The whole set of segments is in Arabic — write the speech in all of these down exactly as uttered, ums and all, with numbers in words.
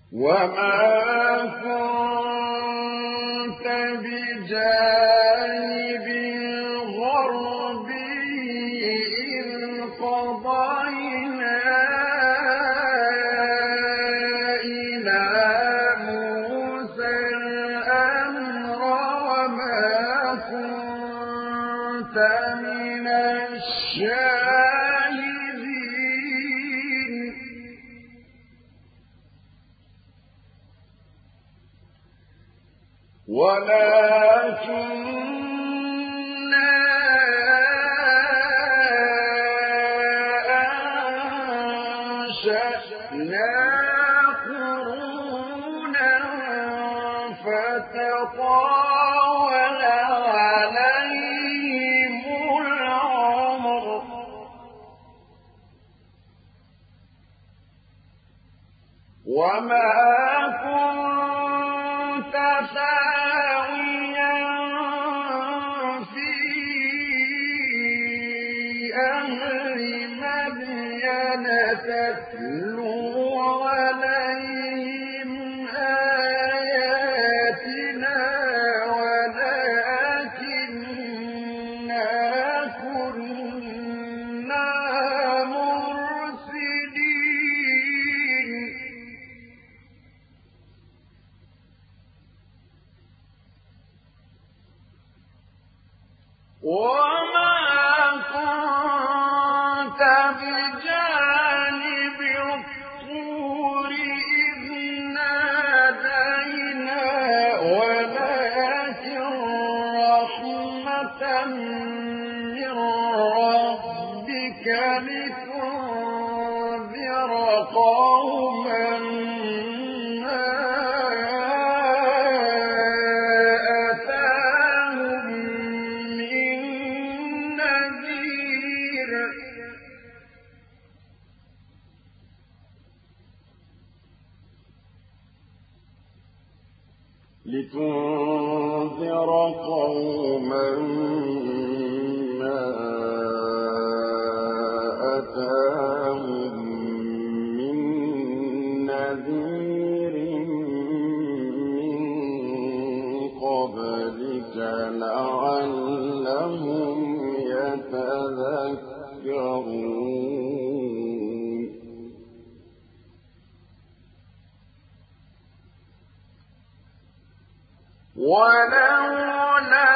وما كنت بجانب الغربي إذ قضينا إلى موسى الأمر وما كنت من الشاهدين ولكننا أنشأنا قرونا فتطاول عليهم العمر وما كنت ثاويا في أهل مدين تتلو عليهم آياتنا ولكننا كنا مرسلين وما كنت بجانب الطور إذ نادينا ولكن رحمة من ربك لتنذر قوما لتنذر قوما ما أتاهم من نذير من قبلك لعلهم يتذكرون ولولا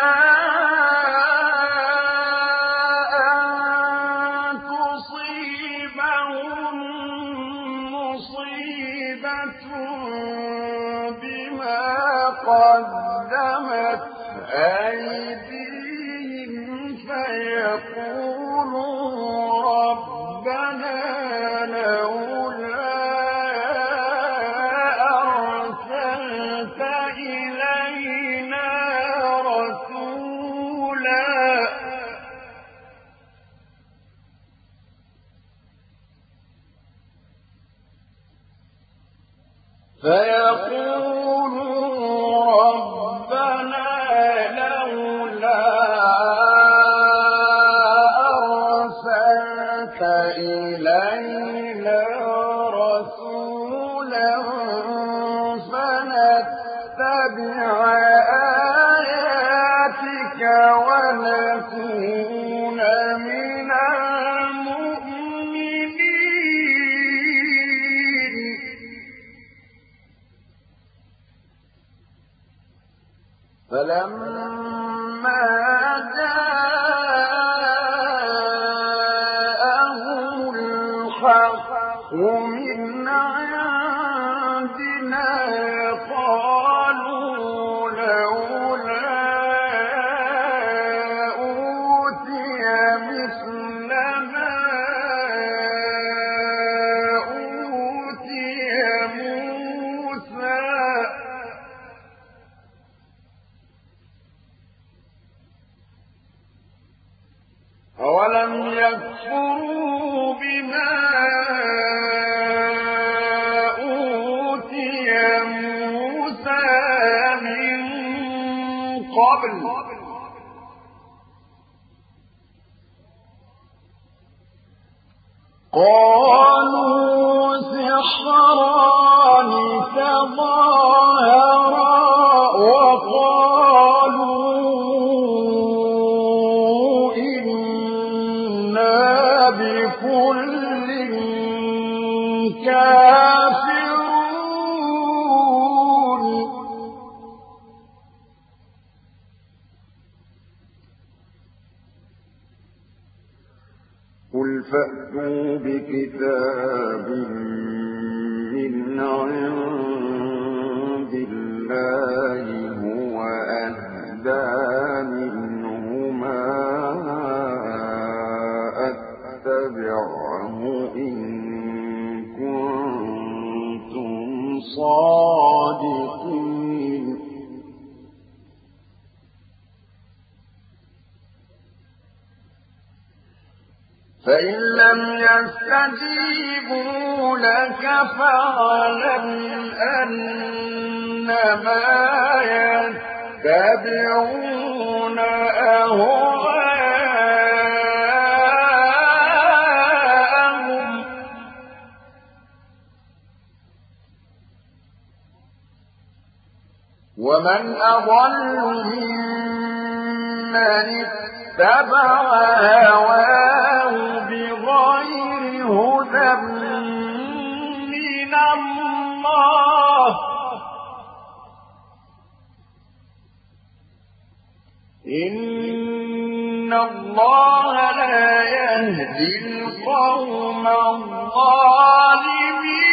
أن تصيبهم مصيبة بما قدمت أيديهم فيقولوا ربنا لولا أرسلت إلينا رسولا فيقولوا ربنا لولا أرسلت إلينا رسولا فنتبع آياتك ونكون من المؤمنين فلما جاءهم الحق من عندنا قالوا لولا أوتي مثل ما أوتي موسى أولم يكفروا بما أوتي موسى من قبل قالوا سحران تظاهرا وقالوا إنا بكل كافرون قل فأتوا بكتاب من عند الله هو أهدى منهما أتبعه إن كنتم صادقين فإن لم يستجيبوا لك فاعلم أنما يتبعون أهواءهم ومن أضل ممن اتبع هواه بغير هدى من الله إن الله لا يهدي القوم الظالمين